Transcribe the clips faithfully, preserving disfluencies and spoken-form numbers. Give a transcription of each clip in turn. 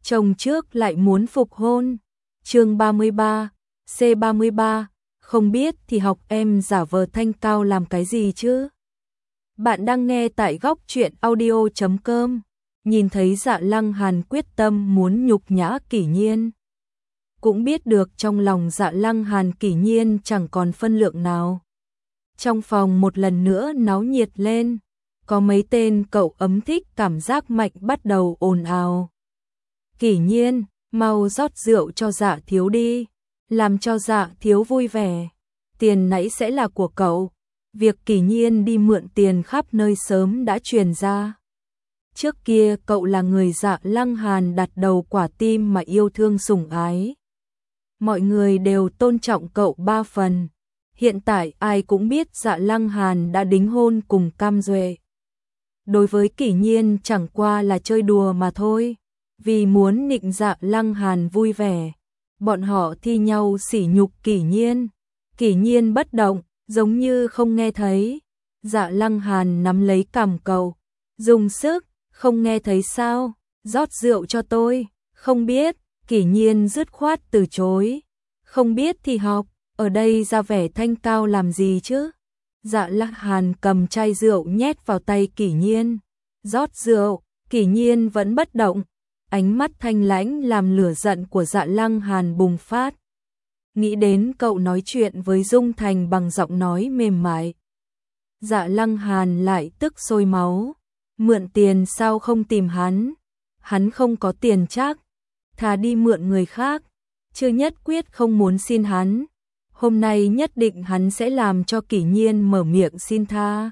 chồng trước lại muốn phục hôn. Chương ba mươi ba, C ba mươi ba, không biết thì học em giả vờ thanh cao làm cái gì chứ? Bạn đang nghe tại góc truyện audio chấm com. Nhìn thấy Dạ Lăng Hàn quyết tâm muốn nhục nhã Kỷ Nhiên. Cũng biết được trong lòng Dạ Lăng Hàn Kỷ Nhiên chẳng còn phân lượng nào. Trong phòng một lần nữa náo nhiệt lên, có mấy tên cậu ấm thích cảm giác mạnh bắt đầu ồn ào. Kỷ Nhiên, mau rót rượu cho Dạ thiếu đi, làm cho Dạ thiếu vui vẻ. Tiền nãy sẽ là của cậu. Việc Kỷ Nhiên đi mượn tiền khắp nơi sớm đã truyền ra. Trước kia cậu là người Dạ Lăng Hàn đặt đầu quả tim mà yêu thương sủng ái. Mọi người đều tôn trọng cậu ba phần. Hiện tại ai cũng biết Dạ Lăng Hàn đã đính hôn cùng Cam Duệ. Đối với Kỷ Nhiên chẳng qua là chơi đùa mà thôi. Vì muốn nịnh Dạ Lăng Hàn vui vẻ, bọn họ thi nhau sỉ nhục Kỷ Nhiên. Kỷ Nhiên bất động, giống như không nghe thấy. Dạ Lăng Hàn nắm lấy cằm cậu, dùng sức, không nghe thấy sao? Rót rượu cho tôi. Không biết. Kỷ Nhiên dứt khoát từ chối. Không biết thì học, ở đây ra vẻ thanh cao làm gì chứ? Dạ Lăng Hàn cầm chai rượu nhét vào tay Kỷ Nhiên. Rót rượu. Kỷ Nhiên vẫn bất động. Ánh mắt thanh lãnh làm lửa giận của Dạ Lăng Hàn bùng phát. Nghĩ đến cậu nói chuyện với Dung Thành bằng giọng nói mềm mại. Dạ Lăng Hàn lại tức sôi máu. Mượn tiền sao không tìm hắn? Hắn không có tiền chắc. Thà đi mượn người khác. Chưa nhất quyết không muốn xin hắn. Hôm nay nhất định hắn sẽ làm cho Kỷ Nhiên mở miệng xin tha.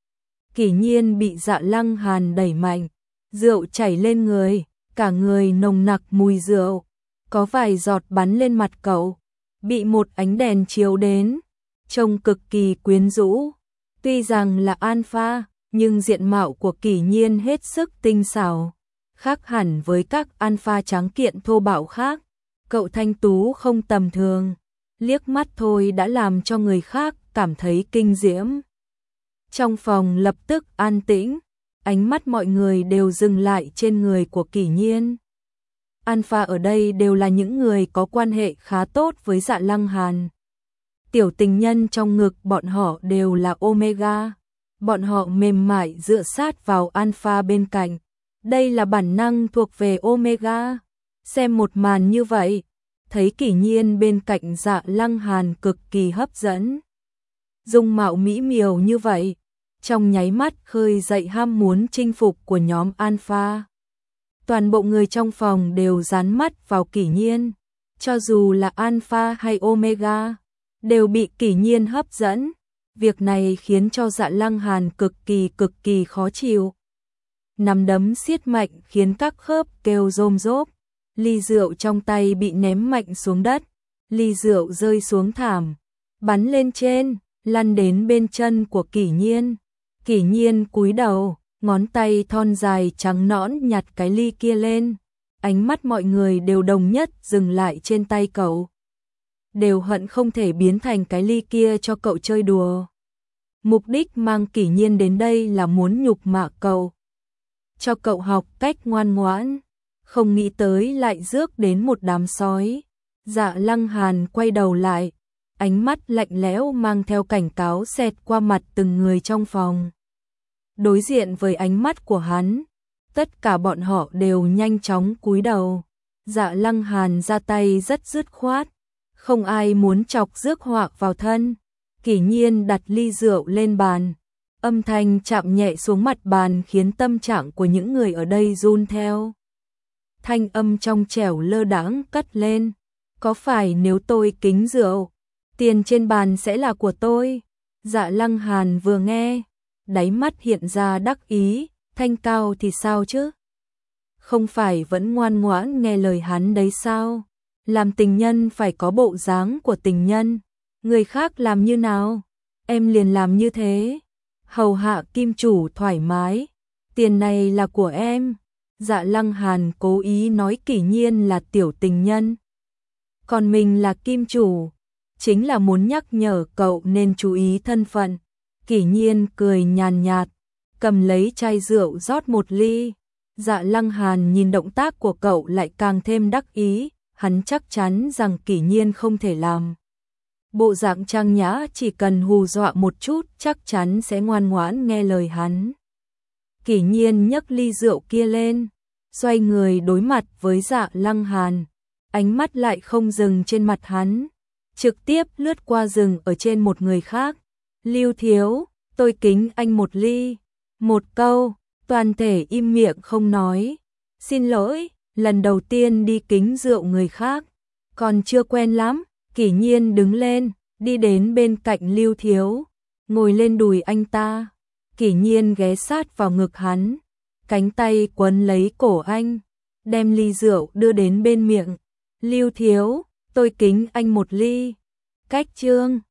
Kỷ Nhiên bị Dạ Lăng Hàn đẩy mạnh. Rượu chảy lên người. Cả người nồng nặc mùi rượu. Có vài giọt bắn lên mặt cậu. Bị một ánh đèn chiếu đến. Trông cực kỳ quyến rũ. Tuy rằng là alpha, nhưng diện mạo của Kỷ Nhiên hết sức tinh xảo. Khác hẳn với các alpha tráng kiện thô bạo khác. Cậu thanh tú không tầm thường. Liếc mắt thôi đã làm cho người khác cảm thấy kinh diễm. Trong phòng lập tức an tĩnh. Ánh mắt mọi người đều dừng lại trên người của Kỷ Nhiên. Alpha ở đây đều là những người có quan hệ khá tốt với Dạ Lăng Hàn. Tiểu tình nhân trong ngực bọn họ đều là Omega. Bọn họ mềm mại dựa sát vào Alpha bên cạnh. Đây là bản năng thuộc về Omega. Xem một màn như vậy, thấy Kỷ Nhiên bên cạnh Dạ Lăng Hàn cực kỳ hấp dẫn. Dung mạo mỹ miều như vậy, trong nháy mắt khơi dậy ham muốn chinh phục của nhóm Alpha. Toàn bộ người trong phòng đều dán mắt vào Kỷ Nhiên, cho dù là Alpha hay Omega, đều bị Kỷ Nhiên hấp dẫn. Việc này khiến cho Dạ Lăng Hàn cực kỳ cực kỳ khó chịu. Nắm đấm siết mạnh khiến các khớp kêu rôm rốp. Ly rượu trong tay bị ném mạnh xuống đất. Ly rượu rơi xuống thảm, bắn lên trên, lăn đến bên chân của Kỷ Nhiên. Kỷ Nhiên cúi đầu, ngón tay thon dài trắng nõn nhặt cái ly kia lên. Ánh mắt mọi người đều đồng nhất dừng lại trên tay cậu. Đều hận không thể biến thành cái ly kia cho cậu chơi đùa. Mục đích mang Kỷ Nhiên đến đây là muốn nhục mạ cậu. Cho cậu học cách ngoan ngoãn. Không nghĩ tới lại rước đến một đám sói. Dạ Lăng Hàn quay đầu lại. Ánh mắt lạnh lẽo mang theo cảnh cáo xẹt qua mặt từng người trong phòng. Đối diện với ánh mắt của hắn, tất cả bọn họ đều nhanh chóng cúi đầu. Dạ Lăng Hàn ra tay rất dứt khoát. Không ai muốn chọc rước họa vào thân. Kỷ Nhiên đặt ly rượu lên bàn. Âm thanh chạm nhẹ xuống mặt bàn khiến tâm trạng của những người ở đây run theo. Thanh âm trong trẻo lơ đãng cất lên. Có phải nếu tôi kính rượu, tiền trên bàn sẽ là của tôi? Dạ Lăng Hàn vừa nghe, đáy mắt hiện ra đắc ý. Thanh cao thì sao chứ? Không phải vẫn ngoan ngoãn nghe lời hắn đấy sao? Làm tình nhân phải có bộ dáng của tình nhân. Người khác làm như nào, em liền làm như thế. Hầu hạ kim chủ thoải mái. Tiền này là của em. Dạ Lăng Hàn cố ý nói Kỷ Nhiên là tiểu tình nhân, còn mình là kim chủ, chính là muốn nhắc nhở cậu nên chú ý thân phận. Kỷ Nhiên cười nhàn nhạt, cầm lấy chai rượu rót một ly. Dạ Lăng Hàn nhìn động tác của cậu lại càng thêm đắc ý, hắn chắc chắn rằng Kỷ Nhiên không thể làm. Bộ dạng trang nhã, chỉ cần hù dọa một chút chắc chắn sẽ ngoan ngoãn nghe lời hắn. Kỷ Nhiên nhấc ly rượu kia lên, xoay người đối mặt với Dạ Lăng Hàn, ánh mắt lại không dừng trên mặt hắn, trực tiếp lướt qua dừng ở trên một người khác. Lưu Thiếu, tôi kính anh một ly. Một câu, toàn thể im miệng không nói. Xin lỗi, lần đầu tiên đi kính rượu người khác, còn chưa quen lắm. Kỷ Nhiên đứng lên, đi đến bên cạnh Lưu Thiếu, ngồi lên đùi anh ta. Kỷ Nhiên ghé sát vào ngực hắn, cánh tay quấn lấy cổ anh, đem ly rượu đưa đến bên miệng. Lưu Thiếu, tôi kính anh một ly. Cách chương